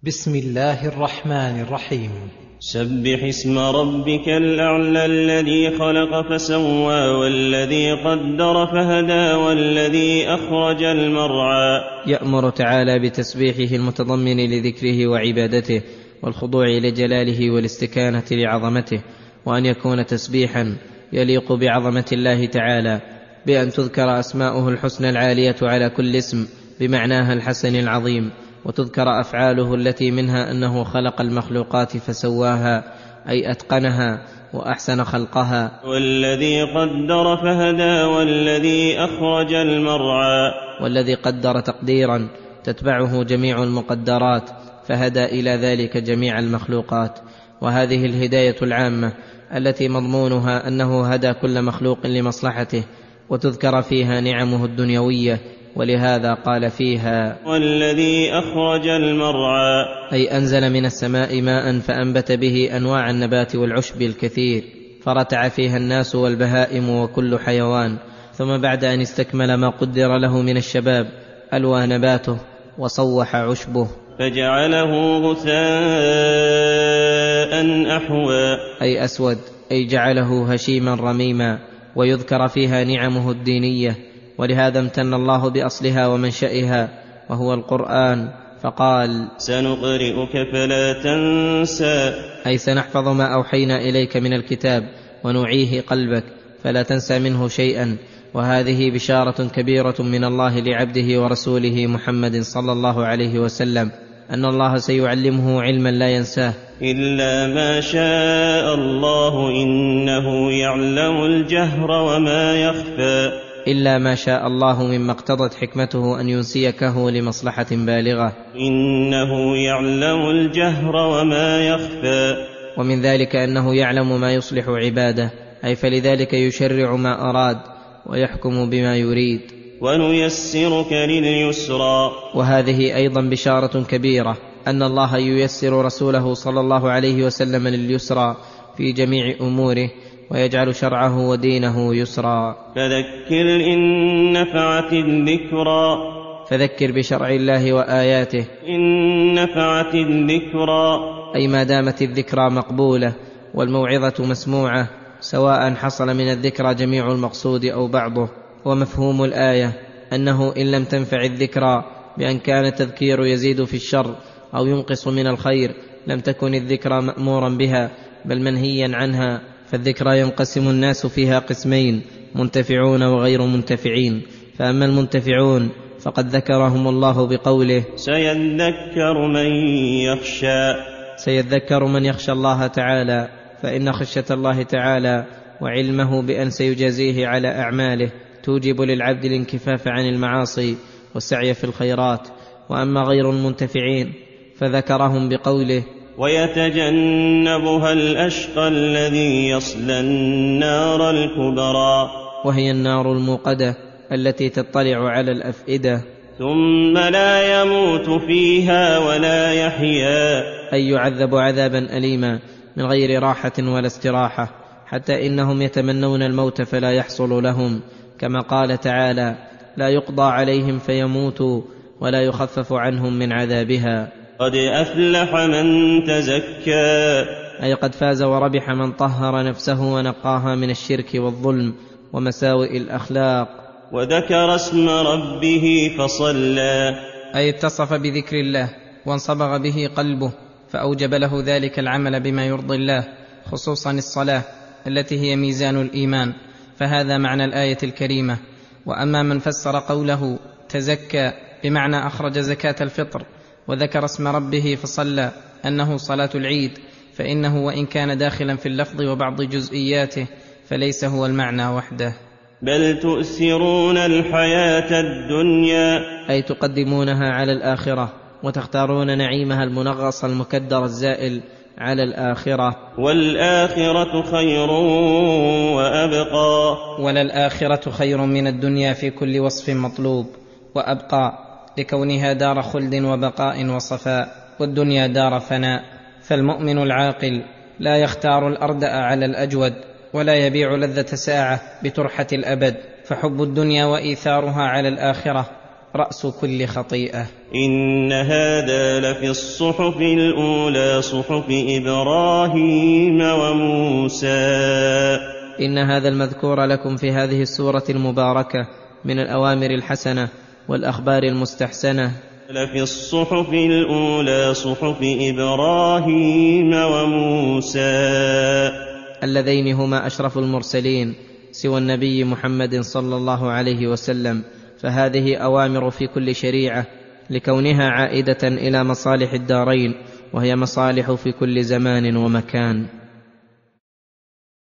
بسم الله الرحمن الرحيم. سبح اسم ربك الأعلى الذي خلق فسوى والذي قدر فهدى والذي أخرج المرعى. يأمر تعالى بتسبيحه المتضمن لذكره وعبادته والخضوع لجلاله والاستكانة لعظمته، وأن يكون تسبيحا يليق بعظمة الله تعالى، بأن تذكر أسماؤه الحسنى العالية على كل اسم بمعناها الحسن العظيم، وتذكر أفعاله التي منها أنه خلق المخلوقات فسواها، أي أتقنها وأحسن خلقها. والذي قدر فهدى والذي أخرج المرعى. والذي قدر تقديرا تتبعه جميع المقدرات، فهدى إلى ذلك جميع المخلوقات. وهذه الهداية العامة التي مضمونها أنه هدى كل مخلوق لمصلحته، وتذكر فيها نعمه الدنيوية، ولهذا قال فيها: والذي أخرج المرعى، أي أنزل من السماء ماء فأنبت به أنواع النبات والعشب الكثير، فرتع فيها الناس والبهائم وكل حيوان. ثم بعد أن استكمل ما قدر له من الشباب ألوى نباته وصوح عشبه، فجعله غثاء أحوى، أي أسود، أي جعله هشيما رميما. ويذكر فيها نعمه الدينية، ولهذا امتن الله بأصلها ومنشئها وهو القرآن، فقال: سنقرئك فلا تنسى، أي سنحفظ ما أوحينا إليك من الكتاب ونعيه قلبك فلا تنسى منه شيئا. وهذه بشارة كبيرة من الله لعبده ورسوله محمد صلى الله عليه وسلم، أن الله سيعلمه علما لا ينساه. إلا ما شاء الله إنه يعلم الجهر وما يخفى. إلا ما شاء الله مما اقتضت حكمته أن ينسيكه لمصلحة بالغة. إنه يعلم الجهر وما يخفى. ومن ذلك أنه يعلم ما يصلح عباده، أي فلذلك يشرع ما أراد ويحكم بما يريد. ونيسرك لليسرى. وهذه أيضا بشارة كبيرة، أن الله ييسر رسوله صلى الله عليه وسلم لليسرى في جميع أموره، ويجعل شرعه ودينه يسرا. فذكر إن نفعت الذكرى. فذكر بشرع الله وآياته إن نفعت الذكرى، أي ما دامت الذكرى مقبولة والموعظة مسموعة، سواء حصل من الذكرى جميع المقصود أو بعضه. ومفهوم الآية أنه إن لم تنفع الذكرى بأن كان التذكير يزيد في الشر أو ينقص من الخير، لم تكن الذكرى مأمورا بها بل منهيا عنها. فالذكرى ينقسم الناس فيها قسمين: منتفعون وغير منتفعين. فأما المنتفعون فقد ذكرهم الله بقوله: سيذكر من يخشى. سيذكر من يخشى الله تعالى، فإن خشية الله تعالى وعلمه بأن سيجازيه على أعماله توجب للعبد الانكفاف عن المعاصي والسعي في الخيرات. وأما غير المنتفعين فذكرهم بقوله: ويتجنبها الأشقى الذي يصلى النار الكبرى. وهي النار الموقدة التي تطلع على الأفئدة. ثم لا يموت فيها ولا يحيا، أي يعذب عذابا أليما من غير راحة ولا استراحة، حتى إنهم يتمنون الموت فلا يحصل لهم، كما قال تعالى: لا يقضى عليهم فيموتوا ولا يخفف عنهم من عذابها. قد أفلح من تزكى، أي قد فاز وربح من طهر نفسه ونقاها من الشرك والظلم ومساوئ الأخلاق. وذكر اسم ربه فصلى، أي اتصف بذكر الله وانصبغ به قلبه، فأوجب له ذلك العمل بما يرضي الله، خصوصا الصلاة التي هي ميزان الإيمان. فهذا معنى الآية الكريمة. وأما من فسر قوله تزكى بمعنى أخرج زكاة الفطر وذكر اسم ربه فصلى أنه صلاة العيد، فإنه وإن كان داخلا في اللفظ وبعض جزئياته فليس هو المعنى وحده. بل تؤثرون الحياة الدنيا، أي تقدمونها على الآخرة، وتختارون نعيمها المنغص المكدر الزائل على الآخرة. والآخرة خير وأبقى. وللآخرة خير من الدنيا في كل وصف مطلوب، وأبقى لكونها دار خلد وبقاء وصفاء، والدنيا دار فناء. فالمؤمن العاقل لا يختار الأردأ على الأجود، ولا يبيع لذة ساعة بترحة الأبد. فحب الدنيا وإيثارها على الآخرة رأس كل خطيئة. إن هذا لفي الصحف الأولى صحف إبراهيم وموسى. إن هذا المذكور لكم في هذه السورة المباركة من الأوامر الحسنة والأخبار المستحسنة لفي الصحف الأولى صحف إبراهيم وموسى اللذين هما أشرف المرسلين سوى النبي محمد صلى الله عليه وسلم، فهذه أوامر في كل شريعة لكونها عائدة إلى مصالح الدارين، وهي مصالح في كل زمان ومكان.